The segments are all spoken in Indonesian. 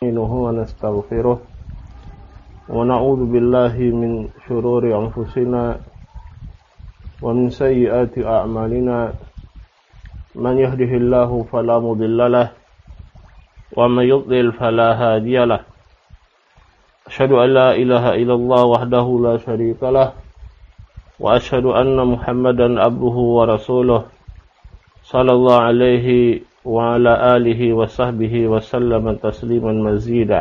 نستعينه ونستغفره ونعوذ بالله من شرور أنفسنا ومن سيئات أعمالنا من يهده الله فلا مضل له ومن يضلل فلا هادي له أشهد أن لا إله إلا الله وحده لا شريك له وأشهد أن محمدا عبده ورسوله صلى الله عليه وعلى آله وصحبه وسلم تسليما مزيدا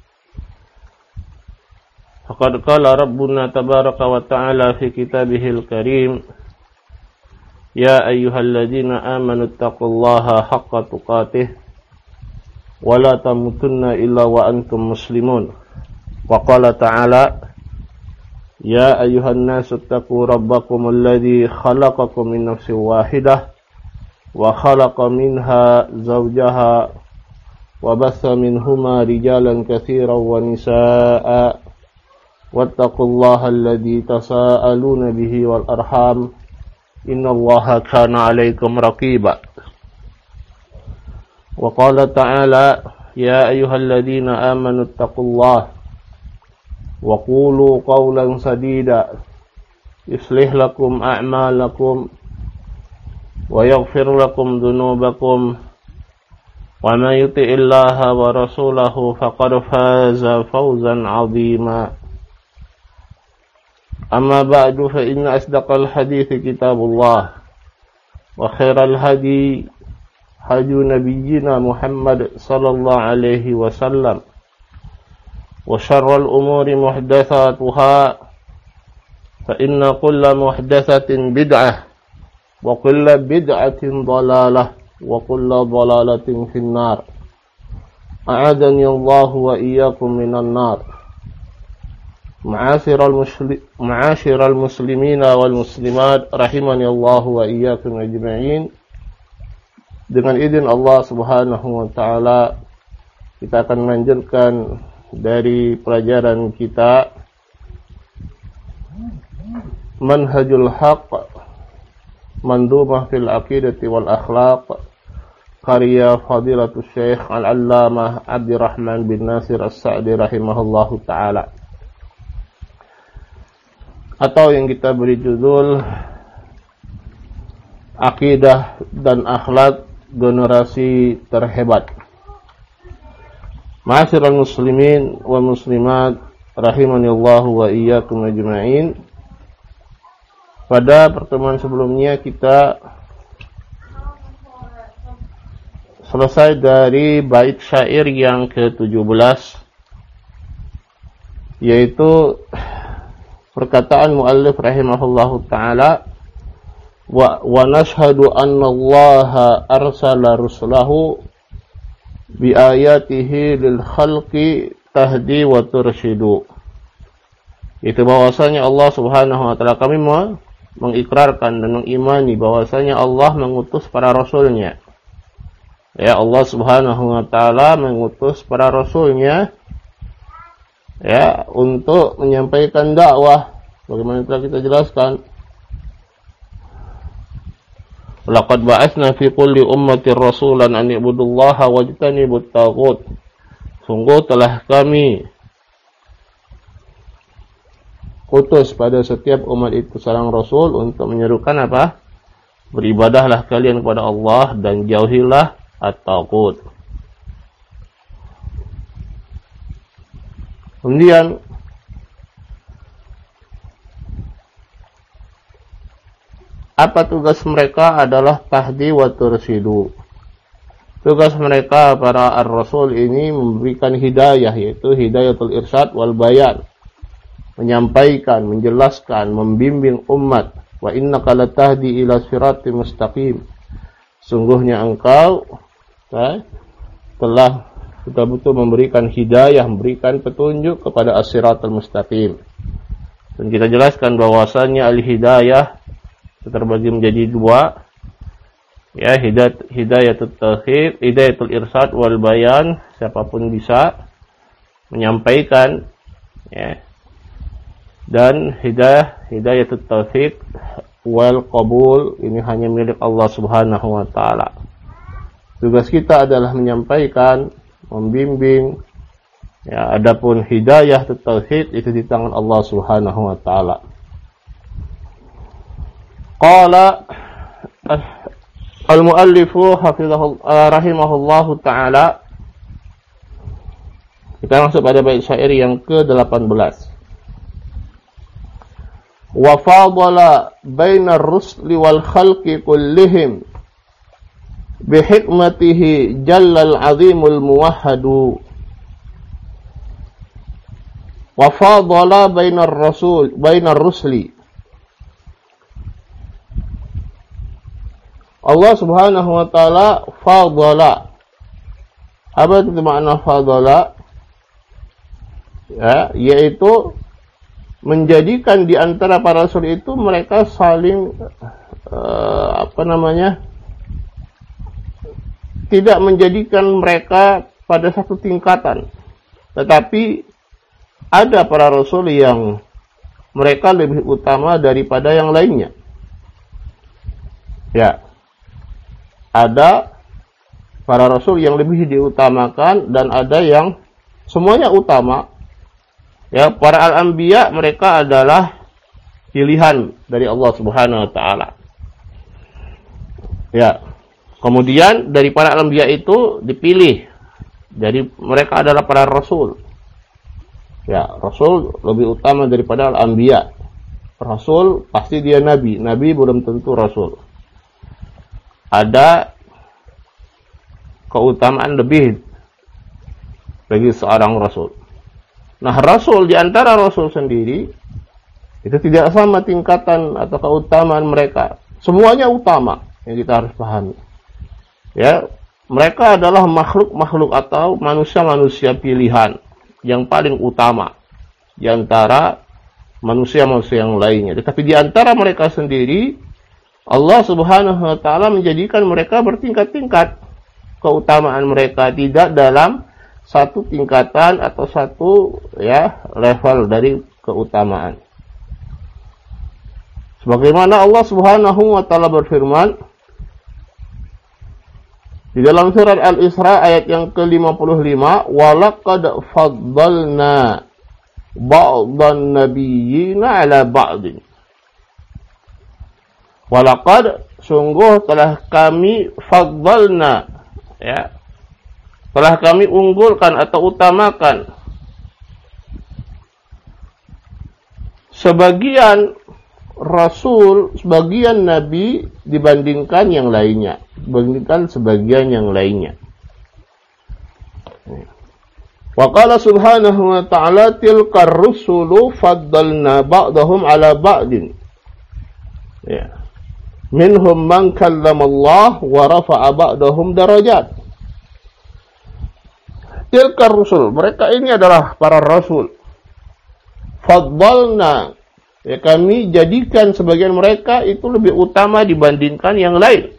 فقد قال ربنا تبارك وتعالى في كتابه الكريم يا أيها الذين آمنوا اتقوا الله حق تقاته ولا تموتن إلا وأنتم مسلمون وقال تعالى يا أيها الناس اتقوا ربكم الذي خلقكم من نفس واحدة وخلق منها زوجها وبث منهما رجالا كثيرا ونساء واتقوا الله الذي تساءلون به والأرحام إن الله كان عليكم رقيبا وقال تعالى يا أيها الذين آمنوا اتقوا الله وقولوا قولا سديدا يصلح لكم أعمالكم ويغفر لكم ذنوبكم ومن يطع الله ورسوله فقد فاز فوزا عظيما أما بعد فإن أصدق الحديث كتاب الله وخير الهدي هدي نبينا محمد صلى الله عليه وسلم وشر الأمور محدثاتها فإن كل محدثة بدعة وكل بدعة ضلالة وكل ضلالة في النار أعاذني الله وإياكم من النار معاشر المسلمين والmuslimat rahimani Allah wa iyyakum ajma'in. Dengan izin Allah Subhanahu wa taala kita akan melanjutkan dari pelajaran kita Manhajul Haqq Mandumah fil Aqidati wal Akhlaq karya Fadilatul Syekh Al-Allamah Abdurrahman bin Nasir As-Sa'di rahimahullahu taala, atau yang kita beri judul Akidah dan Akhlak Generasi Terhebat. Ma'asyiral muslimin wa muslimat rahimanillahu wa iyyakum ajma'in. Pada pertemuan sebelumnya kita selesai dari bait syair yang ke-17, yaitu perkataan muallif rahimahullahu taala wa nashhadu anna Allaha arsala rusulahu bi ayatihi lil khalqi tahdi wa turshidu. Itu bahwasanya Allah Subhanahu wa taala, kami mengikrarkan dan mengimani bahwasanya Allah mengutus para rasulnya. Ya, Allah Subhanahu wa taala mengutus para rasulnya ya untuk menyampaikan dakwah bagaimana telah kita jelaskan. Laqad ba'atsna fi kulli ummatin rasulan an ibudullaha wajtanibut taghut. Sungguh telah kami utus pada setiap umat itu seorang rasul untuk menyerukan apa? Beribadahlah kalian kepada Allah dan jauhilah at-taghut. Kemudian apa tugas mereka adalah tahdi wa turshidu. Tugas mereka para ar-rasul ini memberikan hidayah, yaitu hidayatul irsyad wal bayan, menyampaikan, menjelaskan, membimbing umat. Wa innaka latahdi ila siratim mustaqim. Sungguhnya engkau telah betul-betul memberikan hidayah, memberikan petunjuk kepada as-siratal mustaqim. Dan kita jelaskan bahwasanya al-hidayah terbagi menjadi dua, ya, hidayatul tauhid, hidayatul irsyad wal bayan, siapapun bisa menyampaikan, ya. Dan hidayatul tauhid wal qabul, ini hanya milik Allah Subhanahu wa taala. Tugas kita adalah menyampaikan, membimbing, Ya, adapun hidayah tauhid itu di tangan Allah Subhanahu wa taala. Qala al-muallifu rahimahullahu taala. Kita masuk pada bait syair yang ke-18. Wa fadala bainar rusli wal khalqi kullihim bi hikmatihi jallal azimul muwahhadu. Wa fadala bainar rusli. Allah Subhanahu wa taala fadala. Apa itu makna fadala? Ya, yaitu menjadikan di antara para rasul itu mereka saling tidak menjadikan mereka pada satu tingkatan, tetapi ada para rasul yang mereka lebih utama daripada yang lainnya. Ya, ada para rasul yang lebih diutamakan dan ada yang semuanya utama. Ya, para al-anbiya mereka adalah pilihan dari Allah Subhanahu wa taala. Ya. Kemudian dari para al-anbiya itu dipilih. Jadi mereka adalah para rasul. Ya, rasul lebih utama daripada al-anbiya. Rasul pasti dia nabi, nabi belum tentu rasul. Ada keutamaan lebih bagi seorang rasul. Nah, rasul di antara rasul sendiri itu tidak sama tingkatan atau keutamaan mereka. Semuanya utama yang kita harus pahami. Ya, mereka adalah makhluk-makhluk atau manusia-manusia pilihan yang paling utama di antara manusia-manusia yang lainnya. Tetapi di antara mereka sendiri Allah Subhanahu wa taala menjadikan mereka bertingkat-tingkat. Keutamaan mereka tidak dalam satu tingkatan atau satu level dari keutamaan. Sebagaimana Allah Subhanahu wa taala berfirman di dalam surat Al-Isra ayat yang ke-55, "Wa laqad faddalna ba'dhan nabiyyina 'ala ba'din." Wa laqad, sungguh telah kami faddalna, ya, telah kami unggulkan atau utamakan sebagian rasul, sebagian nabi dibandingkan yang lainnya, dibandingkan sebagian yang lainnya. Wa qala subhanahu wa ta'ala tilkar rusulu faddalna ba'dahum ala ba'din. Ya. Minhum man kallama Allah wa rafa'a ba'dahum darajat. Tilkar rusul, mereka ini adalah para rasul. Faddalna, ya, kami jadikan sebagian mereka itu lebih utama dibandingkan yang lain.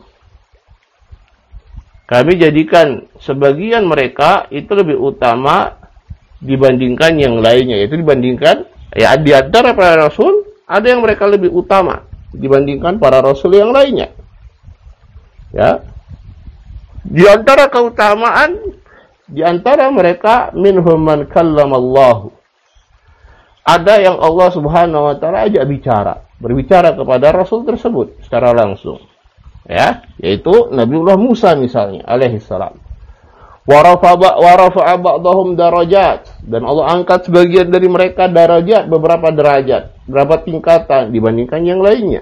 Kami jadikan sebagian mereka itu lebih utama dibandingkan yang lainnya, yaitu dibandingkan, ya, di antara para rasul ada yang mereka lebih utama dibandingkan para rasul yang lainnya. Ya. Di antara keutamaan, di antara mereka minhum man kallamallahu. Ada yang Allah Subhanahu wa taala ajak bicara, berbicara kepada rasul tersebut secara langsung. Ya, yaitu Nabiullah Musa misalnya alaihi salam. Wa rafa'a ba'dahum darajat, dan Allah angkat sebagian dari mereka darajat, beberapa derajat, beberapa tingkatan dibandingkan yang lainnya.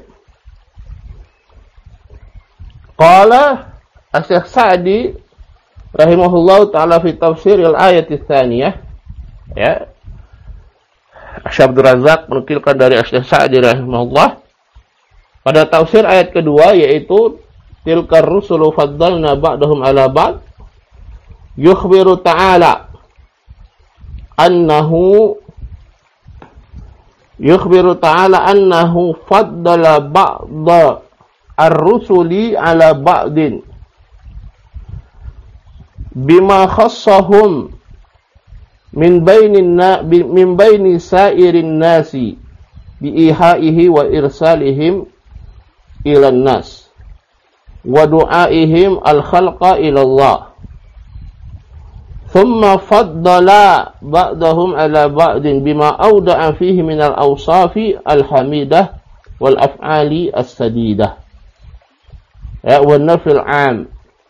Qala Asy-Syaikh Sa'di rahimahullahu ta'ala fi tafsir al-ayat ats-tsaniyah, ya, Syekh Abdul Razak menukilkan dari Asy-Syaikh Sa'di rahimahullah pada tafsir ayat kedua, yaitu tilkar rusulu faddalna ba'dahum ala ba'd, yukhbiru ta'ala annahu faddala ba'da ar-rusuli ala ba'din bima khassahum min baini sa'irin nasi biihaihi wa irsalihim ilan nas wa du'aihim al-khalqa ila Allah. thumma faddala ba'dahum ala ba'din bima awda'a fihi minal awsafi al-hamidah wal af'ali as-sadidah ya wa nafil 'am.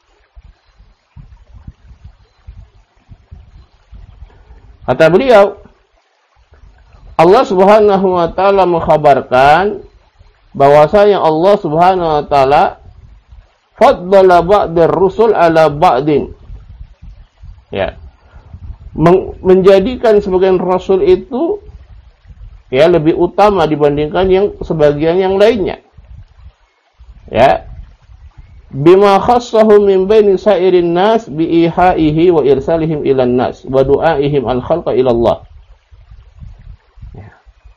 Kata beliau, Allah Subhanahu wa taala mengkhabarkan bahwasanya Allah Subhanahu wa taala faddala ba'dar rusul ala ba'din. Ya. Menjadikan sebagian rasul itu ya lebih utama dibandingkan yang sebagian yang lainnya. Ya. Bima khassahu min baini sa'irin nas bi ihaihi wa irsalihim ilan nas wa du'aihim al-khalqa ila Allah. Ya.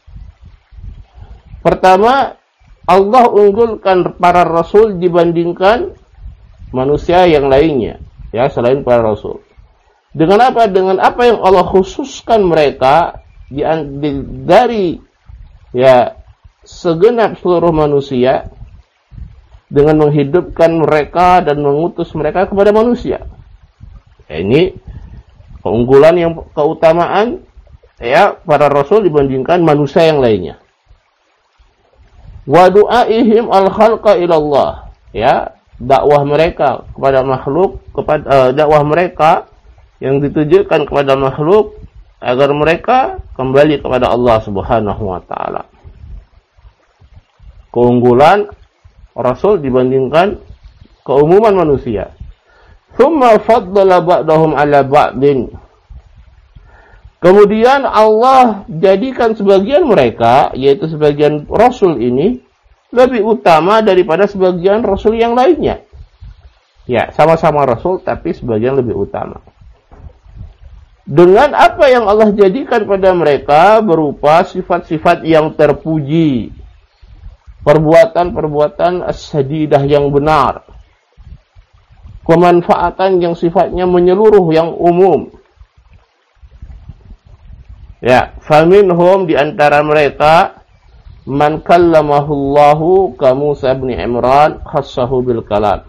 Pertama, Allah unggulkan para rasul dibandingkan manusia yang lainnya, ya selain para rasul. Dengan apa? Dengan apa yang Allah khususkan mereka dari ya segenap seluruh manusia, dengan menghidupkan mereka dan mengutus mereka kepada manusia. Ini keunggulan yang keutamaan ya para rasul dibandingkan manusia yang lainnya. Wa du'aihim al-khalqa ila Allah, ya, dakwah mereka kepada makhluk, dakwah mereka yang ditujukan kepada makhluk agar mereka kembali kepada Allah Subhanahu wa taala. Keunggulan rasul dibandingkan keumuman manusia. Tsumma faddala ba'dahum 'ala ba'din. Kemudian Allah jadikan sebagian mereka, yaitu sebagian rasul ini, lebih utama daripada sebagian rasul yang lainnya. Ya, sama-sama rasul, tapi sebagian lebih utama. Dengan apa yang Allah jadikan pada mereka berupa sifat-sifat yang terpuji, perbuatan-perbuatan as-sadidah yang benar, kemanfaatan yang sifatnya menyeluruh, yang umum. Ya, faminhum di antara mereka man kallamahullahu ka Musa bin Imran khassahu bil kalam.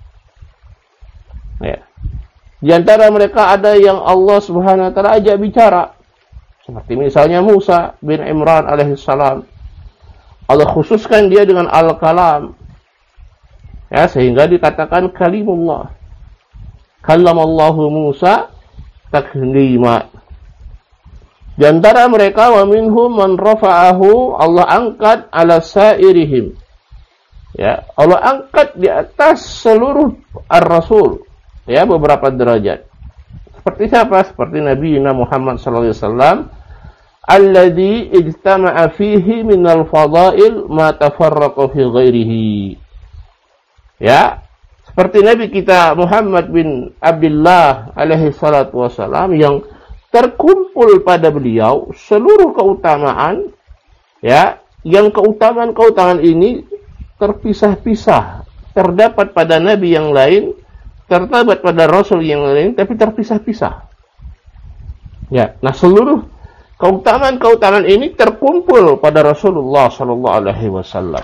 Ya. Di antara mereka ada yang Allah Subhanahu wa taala ajak bicara. Seperti misalnya Musa bin Imran alaihissalam. Allah khususkan dia dengan al-kalam. Ya, sehingga dikatakan kalimullah. Kallamallahu Musa taklima. Di antara mereka wa minhum man rafa'ahu, Allah angkat ala sairihim. Ya, Allah angkat di atas seluruh ar-rasul, ya, beberapa derajat. Seperti siapa? Seperti Nabi Muhammad sallallahu alaihi wasallam, alladzi ijtama'a fihi minal fadail ma tafarraqa fi ghairihi. Ya, seperti Nabi kita Muhammad bin Abdullah alaihi salatu wasallam yang terkumpul pada beliau seluruh keutamaan, ya, yang keutamaan ini terpisah-pisah, terdapat pada nabi yang lain, terdapat pada rasul yang lain, tapi terpisah-pisah. Ya, nah seluruh keutamaan ini terkumpul pada Rasulullah sallallahu alaihi wasallam.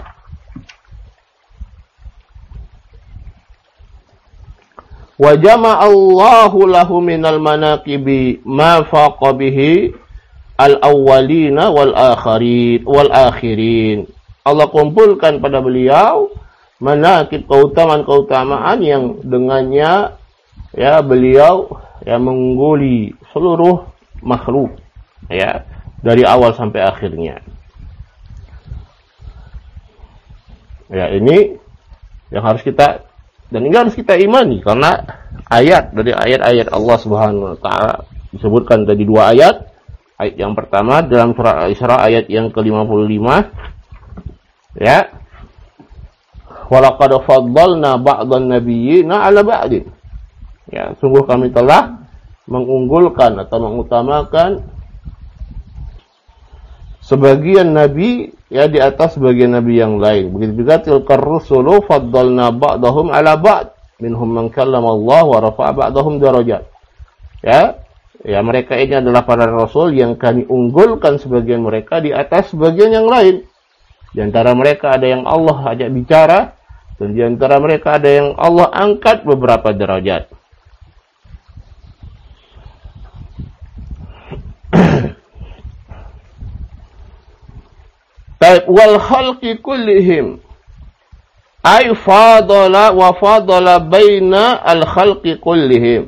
Wa jama'allahu lahu minal manaqibi ma faqa bihi al-awwalina wal akhirin. Allah kumpulkan pada beliau manaqib, keutamaan yang dengannya ya beliau ya mengungguli seluruh makhluk, ya, dari awal sampai akhirnya. Ya, ini yang harus kita, dan ini harus kita imani, karena ayat dari ayat-ayat Allah Subhanahu wa taala disebutkan tadi dua ayat. Ayat yang pertama dalam surah Al-Isra ayat yang ke-55, ya. Walaqad faddalna ba'dhan nabiyyina 'ala ba'din. Ya, sungguh kami telah mengunggulkan atau mengutamakan sebagian nabi ya di atas sebagian nabi yang lain. Begitu juga tilkar rusulu faddalna ba'dahum 'ala ba'd minhum man kallama Allah wa rafa'a ba'dahum darajat. Ya, mereka ini adalah para rasul yang kami unggulkan sebagian mereka di atas sebagian yang lain. Di antara mereka ada yang Allah ajak bicara, dan di antara mereka ada yang Allah angkat beberapa derajat. Wal khalqi kullihim ay fadala wa fadala baina al khalqi kullihim.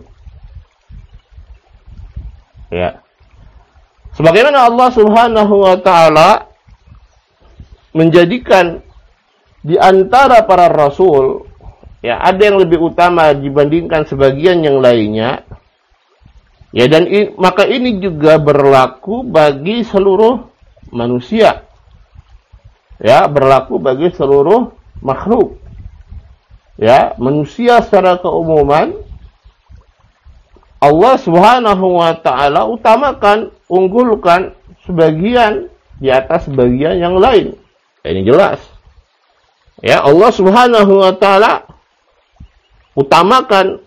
Ya. Sebagaimana Allah Subhanahu wa taala menjadikan di antara para rasul, ya, ada yang lebih utama dibandingkan sebagian yang lainnya. Ya, dan maka ini juga berlaku bagi seluruh manusia. Ya, berlaku bagi seluruh makhluk. Ya, manusia secara keumuman Allah Subhanahu wa taala utamakan, unggulkan sebagian di atas sebagian yang lain. Ini jelas. Ya, Allah Subhanahu wa taala utamakan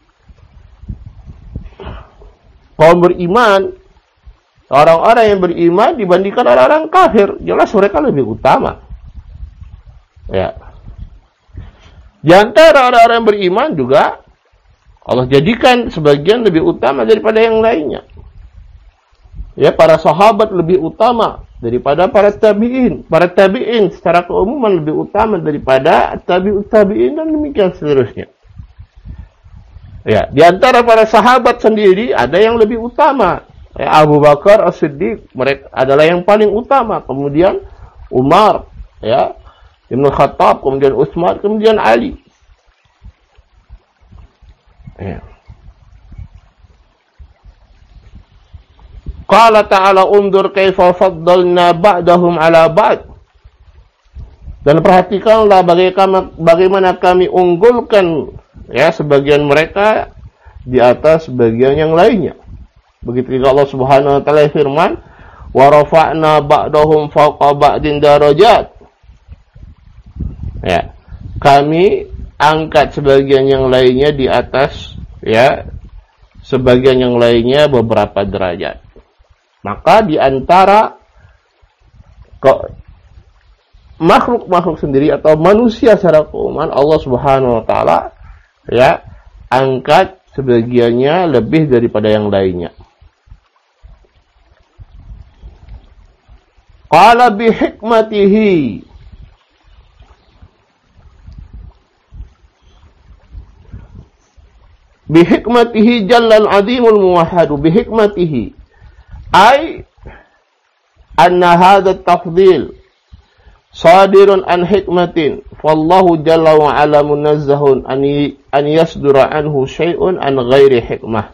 kaum beriman, orang-orang yang beriman dibandingkan orang-orang kafir. Jelas mereka lebih utama. Ya. Di antara orang-orang yang beriman juga Allah jadikan sebagian lebih utama daripada yang lainnya. Ya, para sahabat lebih utama daripada para tabi'in. Para tabi'in secara keumuman lebih utama daripada tabi'ut tabi'in dan demikian seterusnya. Ya, di antara para sahabat sendiri ada yang lebih utama. Ya, Abu Bakar As-Siddiq mereka adalah yang paling utama. Kemudian Umar, ya, Ibnu Khattab, kemudian Utsman, kemudian Ali. Ya. Qala ta'ala undur kaifa faddalna ba'dahum ala ba'd. Dan perhatikanlah bagaimana kami unggulkan, ya, sebagian mereka di atas sebagian yang lainnya. Begitu juga Allah Subhanahu wa taala firman, wa rafa'na ba'dahum fawqa ba'din darajat. Ya. Kami angkat sebagian yang lainnya di atas, ya, sebagian yang lainnya beberapa derajat. Maka di antara makhluk-makhluk sendiri atau manusia secara keumuman Allah Subhanahu wa taala, ya, angkat sebagiannya lebih daripada yang lainnya. Qala bi hikmatihi bihikmatihi jallal azimul muwahhadu bihikmatihi ay anna hadha at-tafdhil sadirun an hikmatin fallahu jalla wa ala munazzahun an yasdura anhu syai'un an ghairi hikmah,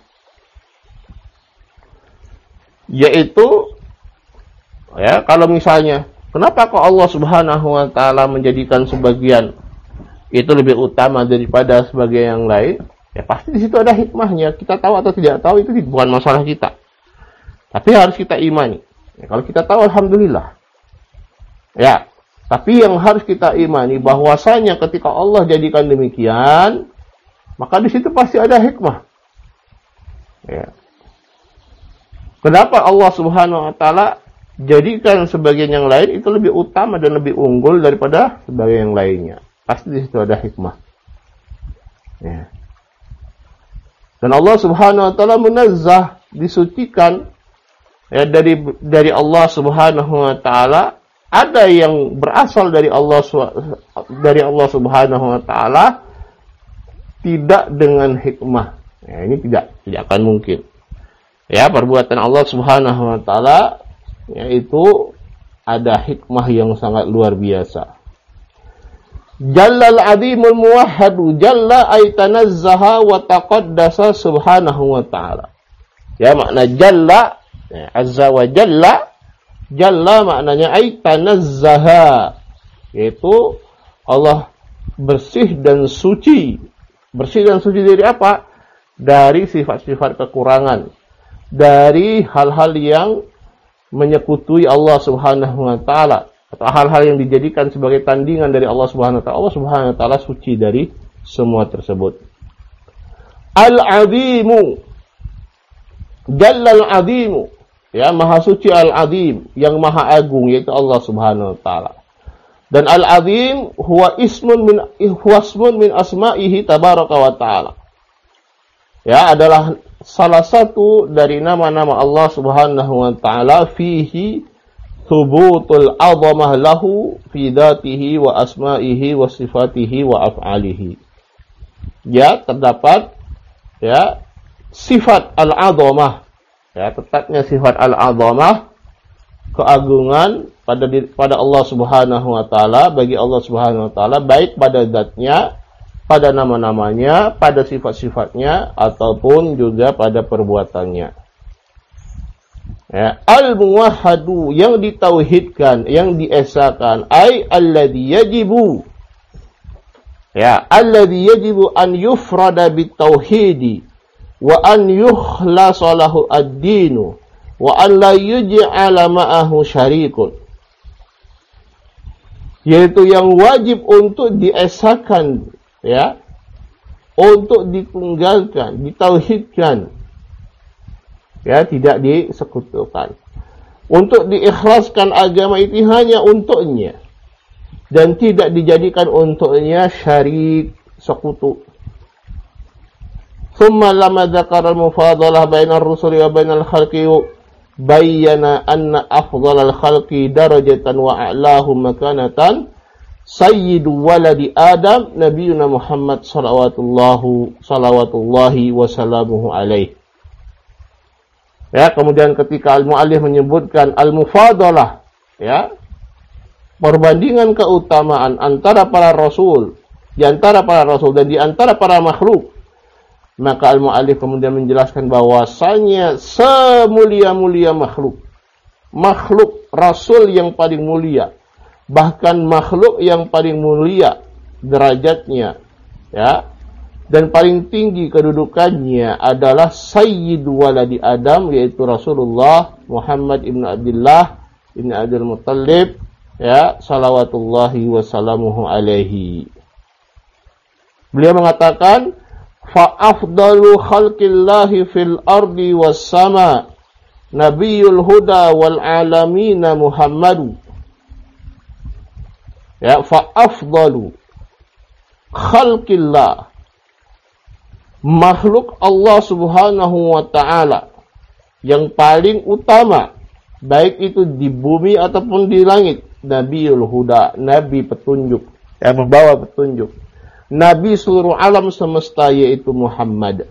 yaitu, ya, kalau misalnya kenapa kok Allah Subhanahu wa taala menjadikan sebagian itu lebih utama daripada sebagian yang lain? Ya, pasti di situ ada hikmahnya. Kita tahu atau tidak tahu itu bukan masalah kita. Tapi harus kita imani. Ya, kalau kita tahu, alhamdulillah. Ya, tapi yang harus kita imani bahwasanya ketika Allah jadikan demikian, maka di situ pasti ada hikmah. Ya. Kenapa Allah Subhanahu wa taala jadikan sebagian yang lain itu lebih utama dan lebih unggul daripada sebagian yang lainnya? Pasti di situ ada hikmah. Ya. Dan Allah Subhanahu wa taala munazzah, disucikan, ya, dari Allah Subhanahu wa taala. Ada yang berasal dari Allah Subhanahu wa taala tidak dengan hikmah. Ya, ini tidak akan mungkin. Ya, perbuatan Allah Subhanahu wa taala yaitu ada hikmah yang sangat luar biasa. Jallal azimul muwahhadu, jalla ay tanazzaha wa taqaddasa subhanahu wa ta'ala. Ya, makna jalla, ya, azza wa jalla, jalla maknanya ay tanazzaha, yaitu Allah bersih dan suci. Bersih dan suci dari apa? Dari sifat-sifat kekurangan, dari hal-hal yang menyekutui Allah Subhanahu wa ta'ala, atau hal-hal yang dijadikan sebagai tandingan dari Allah Subhanahu wa ta'ala. Allah Subhanahu wa ta'ala suci dari semua tersebut. Al-Azimu, Jallal Azimu, ya, maha suci Al-Azim, yang maha agung, yaitu Allah Subhanahu wa ta'ala. Dan Al-Azim huwa ismun min asma'ihi tabaraka wa ta'ala. Ya, adalah salah satu dari nama-nama Allah Subhanahu wa ta'ala, fihi thubutul 'azamah lahu fi dzatihi wa asma'ihi wa sifatihi wa af'alihi. Ya, terdapat ya sifat al-'azamah, ya, tetapnya sifat al-'azamah, keagungan pada Allah Subhanahu wa taala, bagi Allah Subhanahu wa taala, baik pada zatnya, pada nama-namanya, pada sifat-sifatnya, ataupun juga pada perbuatannya. Ya, al-muwahhadu, yang ditauhidkan, yang diesakan, ay alladhi yajibu, ya, alladhi yajibu an yufrada bitauhidi wa an yukhlasa lahu ad-dinu wa an la yuj'ala ma'ahu syarikun, yaitu yang wajib untuk diesakan, ya, untuk ditunggalkan, ditauhidkan, ya, tidak disekutukan, untuk diikhlaskan agama itu hanya untuknya dan tidak dijadikan untuknya syarik, sekutu. Thumma lama dzakara al-mufadalah bainar rusuli wa bainal khalqi bayyana anna afdhalal khalqi darajatan wa a'lahum makanatan sayyidu waladi Adam nabiyuna Muhammad salawatullahi wa salamuhu alaihi. Ya, kemudian ketika al-mu'allif menyebutkan al-mufadalah, ya, perbandingan keutamaan antara para rasul, di antara para rasul dan di antara para makhluk, maka al-mu'allif kemudian menjelaskan bahwasanya semulia-mulia makhluk rasul yang paling mulia, bahkan makhluk yang paling mulia derajatnya, ya, dan paling tinggi kedudukannya adalah sayyidu waladi Adam, yaitu Rasulullah Muhammad ibn Abdullah ibn Abdul Muttalib, ya, salawatullahi wassalamuhu alaihi. Beliau mengatakan, fa afdalu khalqillahi fil ardi was sama nabiyul huda wal alamina Muhammadu. Ya, fa afdalu khalqillah, makhluk Allah Subhanahu wa taala yang paling utama, baik itu di bumi ataupun di langit, Nabiul Huda, nabi petunjuk, yang membawa petunjuk, nabi seluruh alam semesta, yaitu Muhammad.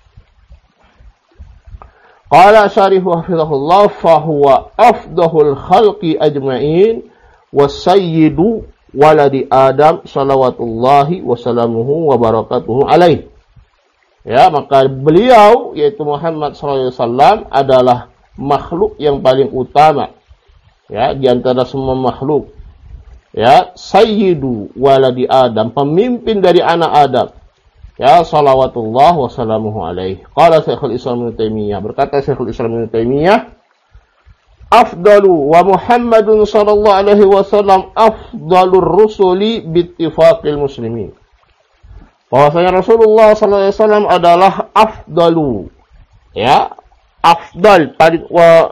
Qala syarihu hafizahullah, fahuwa afdahul khalqi ajma'in wasayyidu waladi Adam salawatullahi wasalamuhu wa barakatuhu alaih. Ya, maka beliau, yaitu Muhammad SAW, adalah makhluk yang paling utama, ya, di antara semua makhluk, ya, sayyidu waladi Adam, pemimpin dari anak Adam, ya, salawatullah wassalamuhu alaihi. Qala Syekhul Islam Ibnu Taimiyah, berkata Syekhul Islam Ibnu Taimiyah, afdalu wa Muhammadun sallallahu alaihi wasallam afdalur rusuli bittifaqil muslimin. Bahwasanya Rasulullah SAW adalah afdalu, ya, afdal, paling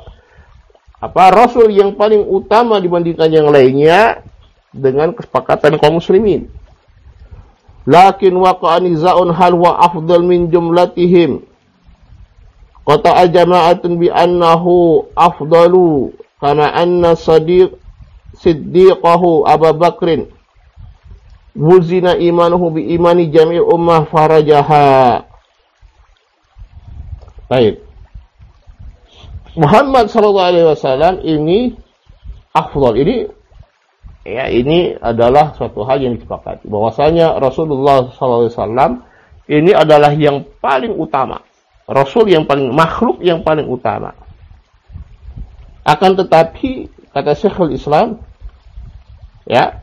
rasul yang paling utama dibandingkan yang lainnya, dengan kesepakatan kaum muslimin. Lakin waqa'a nizaa'un hal wa afdal min jumlatihim. Qata'a jama'atun bi annahu afdalu kama anna siddiqahu Abu Bakrin wuzina imanuhu bi imani jami' ummah farajaha. Baik. Muhammad sallallahu alaihi wasallam ini afdal. Ini adalah suatu hal yang disepakati, bahwasanya Rasulullah sallallahu alaihi wasallam ini adalah yang paling utama, rasul yang paling, makhluk yang paling utama. Akan tetapi kata Syekhul Islam, ya,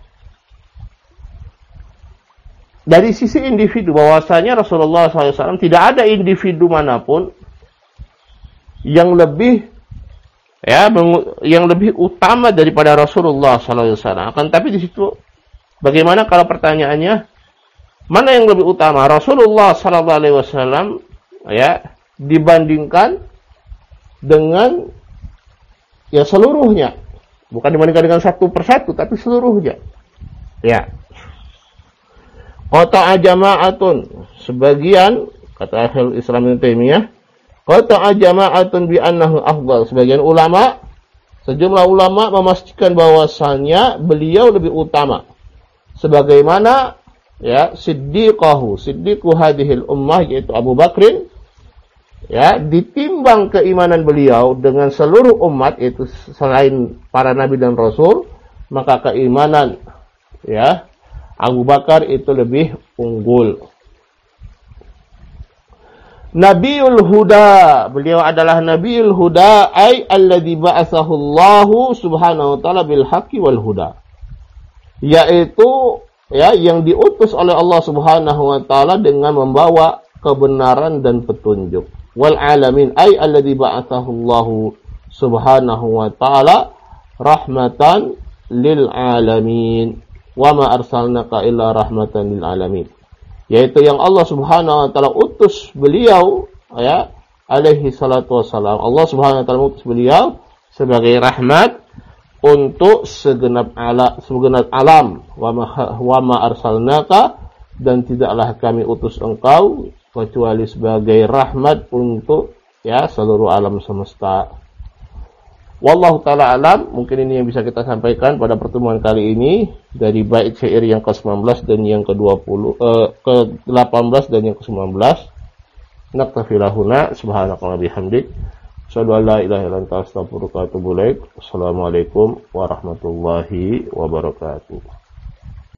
dari sisi individu, bahwasanya Rasulullah SAW tidak ada individu manapun yang lebih, ya, yang lebih utama daripada Rasulullah SAW. Akan tapi di situ, bagaimana kalau pertanyaannya, mana yang lebih utama, Rasulullah SAW, ya, dibandingkan dengan, ya, seluruhnya, bukan dibandingkan dengan satu persatu, tapi seluruhnya, ya. Qata'a jama'atun, sebagian, kata Syekhul Islam Ibnu Taimiyah, qata'a jama'atun bi annahu afdal, sebagian ulama Sejumlah ulama memastikan bahwasannya beliau lebih utama. Sebagaimana ya siddiqu hadhil ummah, yaitu Abu Bakrin, ya, ditimbang keimanan beliau dengan seluruh umat, itu selain para nabi dan rasul, maka keimanan ya Abu Bakar itu lebih unggul. Nabiul Huda, beliau adalah Nabiul Huda, ay alladzi ba'atsahu Allah Subhanahu wa taala bil haqqi wal huda. Yaitu ya yang diutus oleh Allah Subhanahu wa taala dengan membawa kebenaran dan petunjuk. Wal alamin, ay alladzi ba'atsahu Allah Subhanahu wa taala rahmatan lil alamin. Wa ma arsalnaka illa rahmatan lil alamin. Yaitu yang Allah Subhanahu wa taala utus beliau ya alaihi salatu wassalam. Allah Subhanahu wa taala utus beliau sebagai rahmat untuk segenap alam. Wa ma arsalnaka, dan tidaklah kami utus engkau kecuali sebagai rahmat untuk ya seluruh alam semesta. Wallahu ta'ala alam. Mungkin ini yang bisa kita sampaikan pada pertemuan kali ini dari bait syair yang ke-19 dan yang ke-20 ke-18 dan yang ke-19. Naktafi lahuna subhanakallahumma bihamdik asyhadu an la ilaha illa anta astaghfiruka wa atubu ilaik. Assalamualaikum warahmatullahi wabarakatuh.